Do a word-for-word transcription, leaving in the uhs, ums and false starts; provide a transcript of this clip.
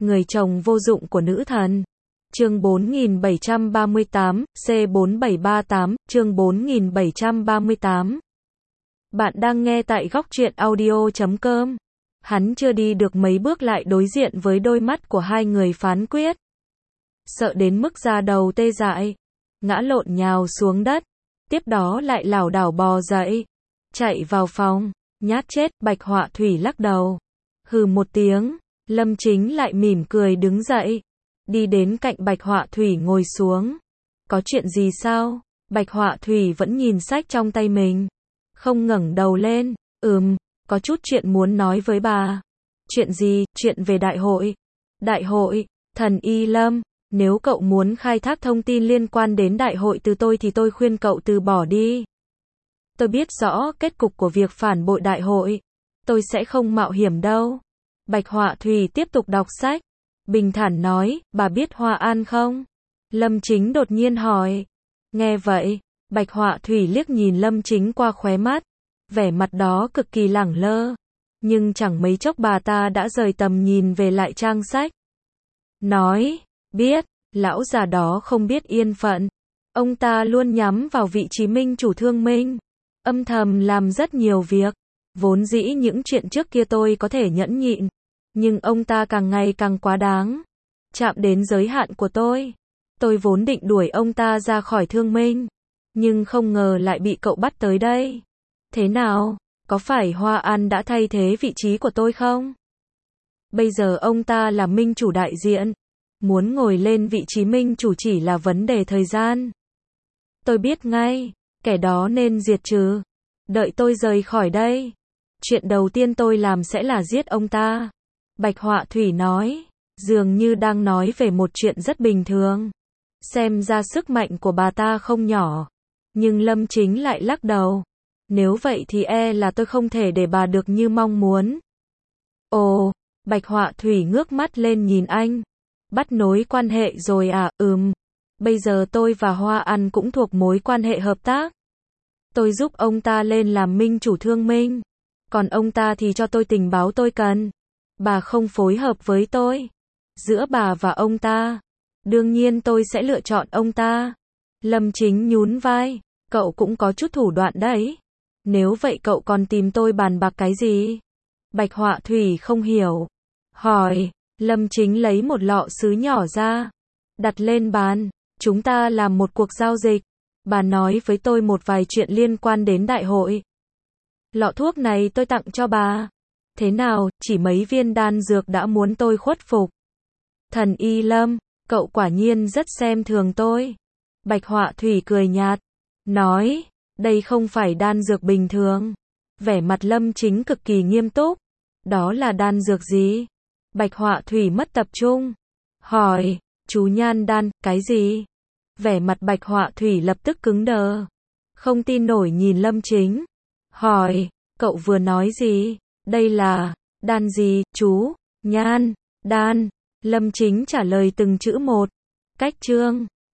Người chồng vô dụng của nữ thần. Chương bốn nghìn bảy trăm ba mươi tám, C bốn bảy ba tám, chương bốn nghìn bảy trăm ba mươi tám. Bạn đang nghe tại góc truyện audio chấm com. Hắn chưa đi được mấy bước lại đối diện với đôi mắt của hai người phán quyết. Sợ đến mức da đầu tê dại, ngã lộn nhào xuống đất, tiếp đó lại lảo đảo bò dậy, chạy vào phòng, nhát chết. Bạch Họa Thủy lắc đầu, hừ một tiếng. Lâm Chính lại mỉm cười đứng dậy, đi đến cạnh Bạch Họa Thủy ngồi xuống. Có chuyện gì sao? Bạch Họa Thủy vẫn nhìn sách trong tay mình, không ngẩng đầu lên. Ừm, có chút chuyện muốn nói với bà. Chuyện gì? Chuyện về đại hội. Đại hội, Thần Y Lâm, nếu cậu muốn khai thác thông tin liên quan đến đại hội từ tôi thì tôi khuyên cậu từ bỏ đi. Tôi biết rõ kết cục của việc phản bội đại hội, tôi sẽ không mạo hiểm đâu. Bạch Họa Thủy tiếp tục đọc sách, bình thản nói, bà biết Hoa An không? Lâm Chính đột nhiên hỏi. Nghe vậy, Bạch Họa Thủy liếc nhìn Lâm Chính qua khóe mắt, vẻ mặt đó cực kỳ lẳng lơ, nhưng chẳng mấy chốc bà ta đã rời tầm nhìn về lại trang sách. Nói, biết, lão già đó không biết yên phận, ông ta luôn nhắm vào vị trí minh chủ Thương Minh, âm thầm làm rất nhiều việc. Vốn dĩ những chuyện trước kia tôi có thể nhẫn nhịn, nhưng ông ta càng ngày càng quá đáng, chạm đến giới hạn của tôi. Tôi vốn định đuổi ông ta ra khỏi Thương Minh, nhưng không ngờ lại bị cậu bắt tới đây. Thế nào, có phải Hoa An đã thay thế vị trí của tôi không? Bây giờ ông ta là minh chủ đại diện, muốn ngồi lên vị trí minh chủ chỉ là vấn đề thời gian. Tôi biết ngay, kẻ đó nên diệt trừ. Đợi tôi rời khỏi đây, chuyện đầu tiên tôi làm sẽ là giết ông ta. Bạch Họa Thủy nói, dường như đang nói về một chuyện rất bình thường. Xem ra sức mạnh của bà ta không nhỏ. Nhưng Lâm Chính lại lắc đầu. Nếu vậy thì e là tôi không thể để bà được như mong muốn. Ồ, Bạch Họa Thủy ngước mắt lên nhìn anh. Bắt nối quan hệ rồi à? Ừm. Bây giờ tôi và Hoa An cũng thuộc mối quan hệ hợp tác. Tôi giúp ông ta lên làm minh chủ Thương Minh, còn ông ta thì cho tôi tình báo tôi cần. Bà không phối hợp với tôi, giữa bà và ông ta, đương nhiên tôi sẽ lựa chọn ông ta. Lâm Chính nhún vai, cậu cũng có chút thủ đoạn đấy. Nếu vậy cậu còn tìm tôi bàn bạc cái gì? Bạch Họa Thủy không hiểu, hỏi. Lâm Chính lấy một lọ sứ nhỏ ra, đặt lên bàn. Chúng ta làm một cuộc giao dịch. Bà nói với tôi một vài chuyện liên quan đến đại hội. Lọ thuốc này tôi tặng cho bà. Thế nào, chỉ mấy viên đan dược đã muốn tôi khuất phục? Thần Y Lâm, cậu quả nhiên rất xem thường tôi. Bạch Họa Thủy cười nhạt, nói, đây không phải đan dược bình thường. Vẻ mặt Lâm Chính cực kỳ nghiêm túc. Đó là đan dược gì? Bạch Họa Thủy mất tập trung, hỏi, chú nhan đan, cái gì? Vẻ mặt Bạch Họa Thủy lập tức cứng đờ, không tin nổi nhìn Lâm Chính, hỏi, cậu vừa nói gì? Đây là đan gì, chú? Nhan đan. Lâm Chính trả lời từng chữ một. Cách chương